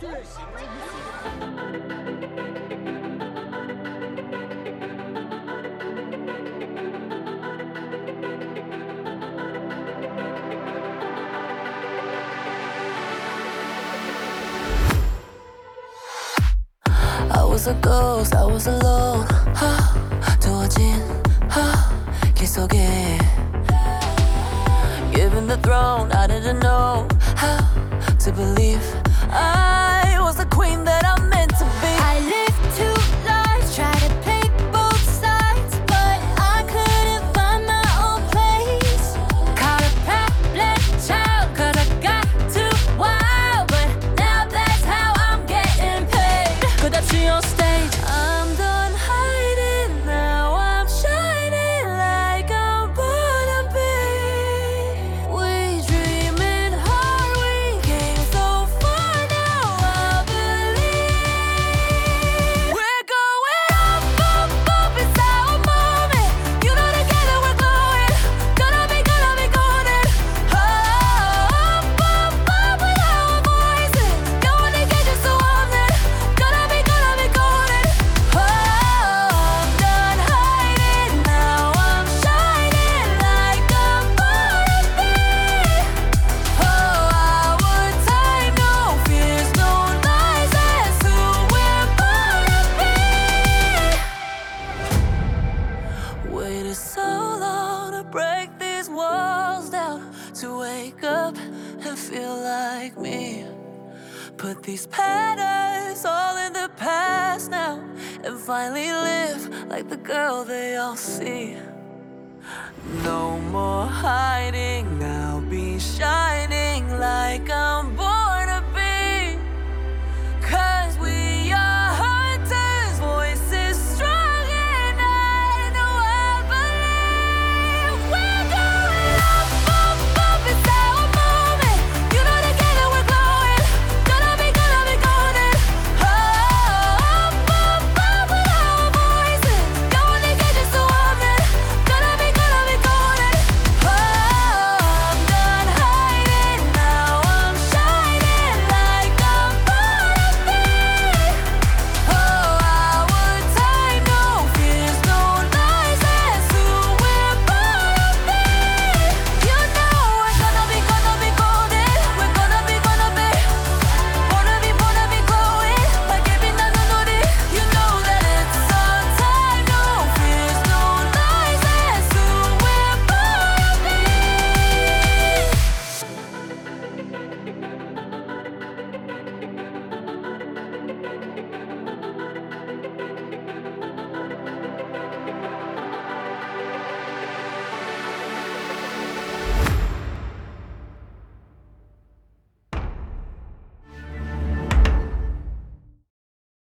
I was a ghost, I was alone. 두어진 길 속에 Given the throne, I didn't know how to believe I was the queen that I'm meant to be. I lived two lives, tried to play both sides, but I couldn't find my own place. Caught a problem child, 'cause I got too wild, but now that's how I'm getting paid. 끝없이 on stage. I'm done hiding, now I'm shining like I'm born to be. We dreaming hard, we came so far, now I believe. We're going up, up, up, it's our moment. You know together we're glowing, gonna be golden. Up, up, up with our voices, going to get you so I'm there. Gonna be golden. Oh, I'm done hiding, now I'm shining like I'm born to be. Oh, our time, no fears, no lies, that's who we're born to be. Waited so long to break these walls down, to wake up and feel like me. Put these patterns all in the past now, and finally live like the girl they all see. No more hiding, I'll be shining like I'm